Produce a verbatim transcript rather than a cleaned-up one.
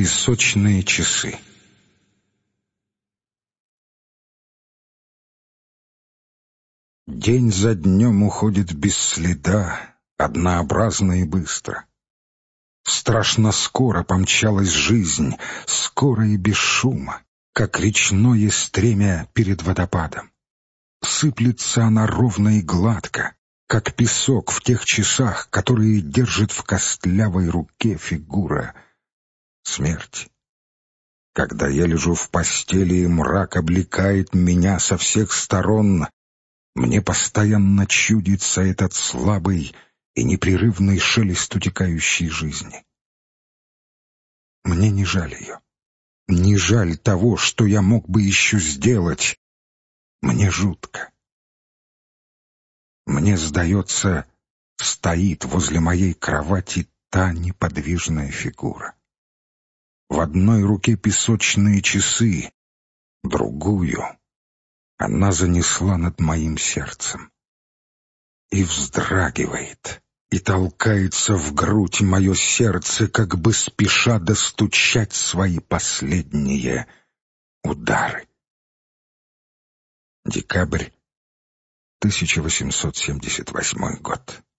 Песочные часы. День за днем уходит без следа, однообразно и быстро. Страшно скоро помчалась жизнь, скоро и без шума, как речное стремя перед водопадом. Сыплется она ровно и гладко, как песок в тех часах, которые держит в костлявой руке фигура смерти. Когда я лежу в постели, и мрак облекает меня со всех сторон, мне постоянно чудится этот слабый и непрерывный шелест утекающей жизни. Мне не жаль ее, не жаль того, что я мог бы еще сделать. Мне жутко. Мне, сдается, стоит возле моей кровати та неподвижная фигура. В одной руке песочные часы, другую она занесла над моим сердцем. И вздрагивает, и толкается в грудь мое сердце, как бы спеша достучать свои последние удары. Декабрь тысяча восемьсот семьдесят восьмой год.